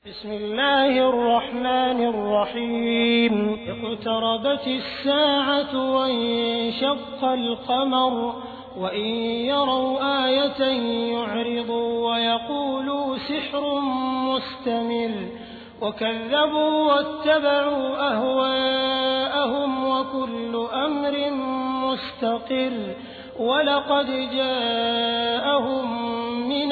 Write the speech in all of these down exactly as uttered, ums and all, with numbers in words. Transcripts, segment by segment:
بسم الله الرحمن الرحيم اقتربت الساعة وانشق القمر وإن يروا آية يعرضوا ويقولوا سحر مستمر وكذبوا واتبعوا أهواءهم وكل أمر مستقر ولقد جاءهم من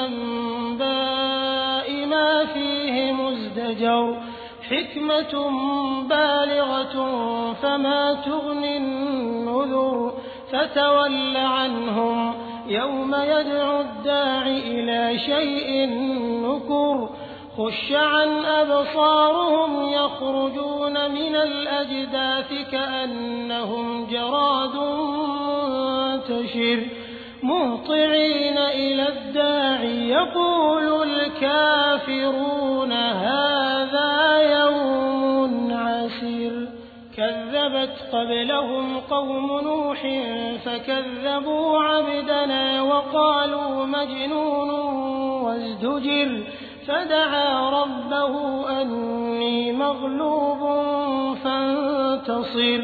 الأنباء ما فيه مزدجر حكمة بالغة فما تغني النذر فتول عنهم يوم يدعو الداع إلى شيء نكر خش عن أبصارهم يخرجون من الأجداث كأنهم جراد منتشر مهطعين إلى الداع يقول الكافرون هذا يوم عسير كذبت قبلهم قوم نوح فكذبوا عبدنا وقالوا مجنون وازدجر فدعا ربه أني مغلوب فانتصر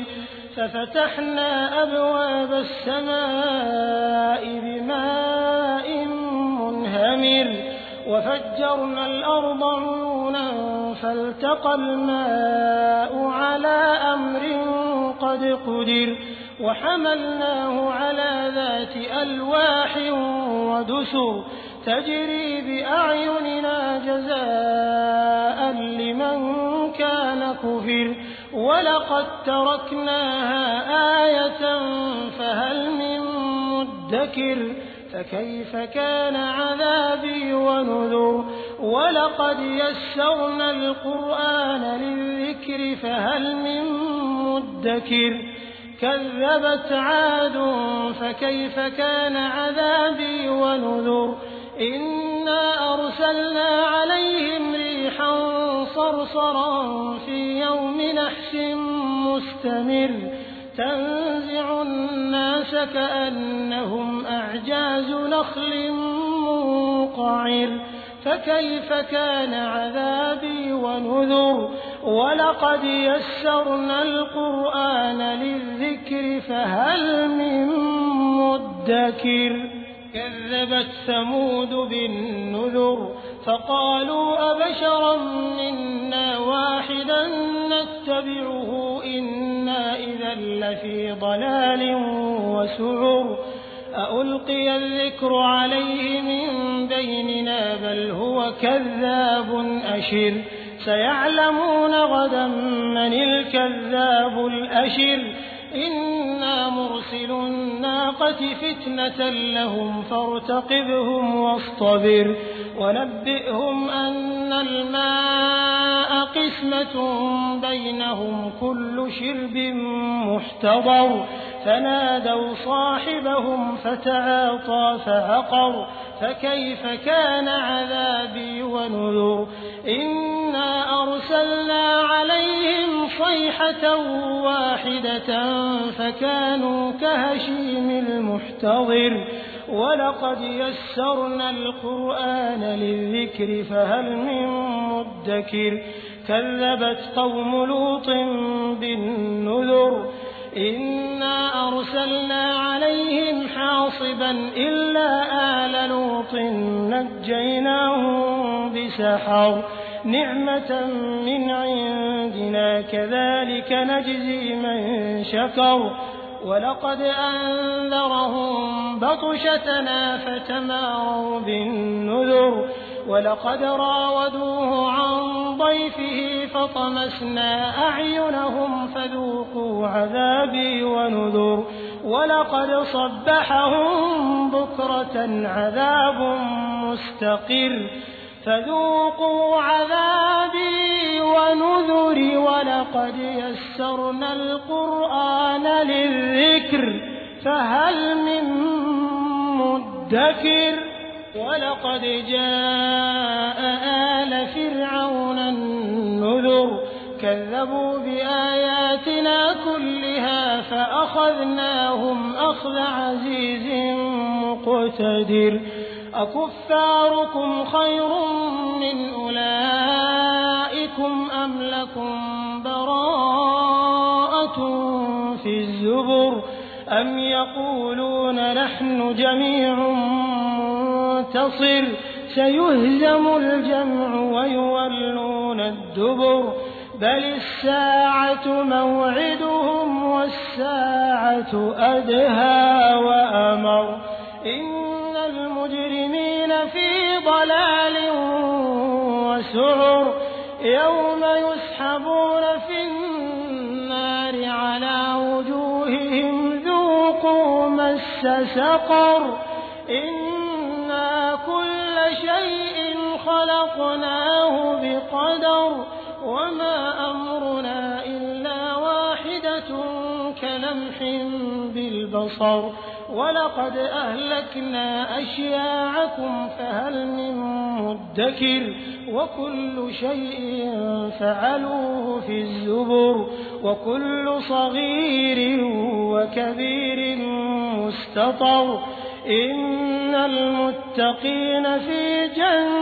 ففتحنا أبواب السماء بماء منهمر وفجرنا الأرض عيونا فالتقى الماء على أمر قد قدر وحملناه على ذات ألواح ودسر تجري بأعيننا جزاء لمن كان كفر ولقد تركناها آية فهل من مدكر فكيف كان عذابي ونذر ولقد يسرنا القرآن للذكر فهل من مدكر كذبت عاد فكيف كان عذابي ونذر إنا أرسلنا عليهم ريحا صرصرا في يوم نحس مستمر تنزع الناس كأنهم أعجاز نخل منقعر فكيف كان عذابي ونذر ولقد يسرنا القرآن للذكر فهل من مدكر كذبت ثمود بالنذر فقالوا أبشرا منا واحدا نتبعه إنا إذا لفي ضلال وسعر أألقي الذكر عليه من بيننا بل هو كذاب أشر سيعلمون غدا من الكذاب الأشر إنا مرسل الناقة فتنة لهم فارتقبهم واصطبر ونبئهم أن الماء قسمة بينهم كل شرب محتضر فنادوا صاحبهم فتعاطى فعقر فكيف كان عذابي ونذر إنا أرسلنا عليهم صيحة واحدة فكانوا كهشيم المحتضر ولقد يسرنا القرآن للذكر فهل من مدكر كذبت قوم لوط بالنذر إنا أرسلنا عليهم حاصبا إلا آل لوط نجيناهم بسحر نعمة من عندنا كذلك نجزي من شكر ولقد أنذرهم بطشتنا فتماروا بالنذر ولقد راودوه عن ضيفه فطمسنا أعينهم فذوقوا عذابي ونذر ولقد صبحهم بكرة عذاب مستقر فذوقوا عذابي ونذر ولقد يسرنا القرآن للذكر فهل من مدكر ولقد جاء آل فرعون النذر كذبوا بآياتنا كلها فأخذناهم أخذ عزيز مقتدر أكفاركم خير من أولئك أَمْ لَكُم بَرَاءَةٌ فِي الزُّبُرِ أَمْ يَقُولُونَ نَحْنُ جَمِيعٌ مُّنتَصِرٌ سَيُهْزَمُ الْجَمْعُ وَيُوَلُّونَ الدُّبُرَ بَلِ السَّاعَةُ مَوْعِدُهُمْ وَالسَّاعَةُ أَدْهَىٰ وَأَمَرُّ إِنَّ الْمُجْرِمِينَ فِي ضَلَالٍ وَسُعُرٍ يَوْمَ يُسْحَبُونَ فِي النَّارِ عَلَىٰ وُجُوهِهِمْ ذُوقُوا مَسَّ سَقَرَ إِنَّا كُلَّ شَيْءٍ خَلَقْنَاهُ بِقَدَرٍ وَمَا أَمْرُنَا إِلَّا وَاحِدَةٌ كَلَمْحٍ بِالْبَصَرِ وَلَقَدْ أَهْلَكْنَا أَشْيَاعَكُمْ فَهَلْ مِن مُّدَّكِرٍ وَكُلُّ شَيْءٍ فَعَلُوهُ فِي الزُّبُرِ وَكُلُّ صَغِيرٍ وَكَبِيرٍ مُّسْتَطَرٍ إِنَّ الْمُتَّقِينَ فِي جَنَّاتٍ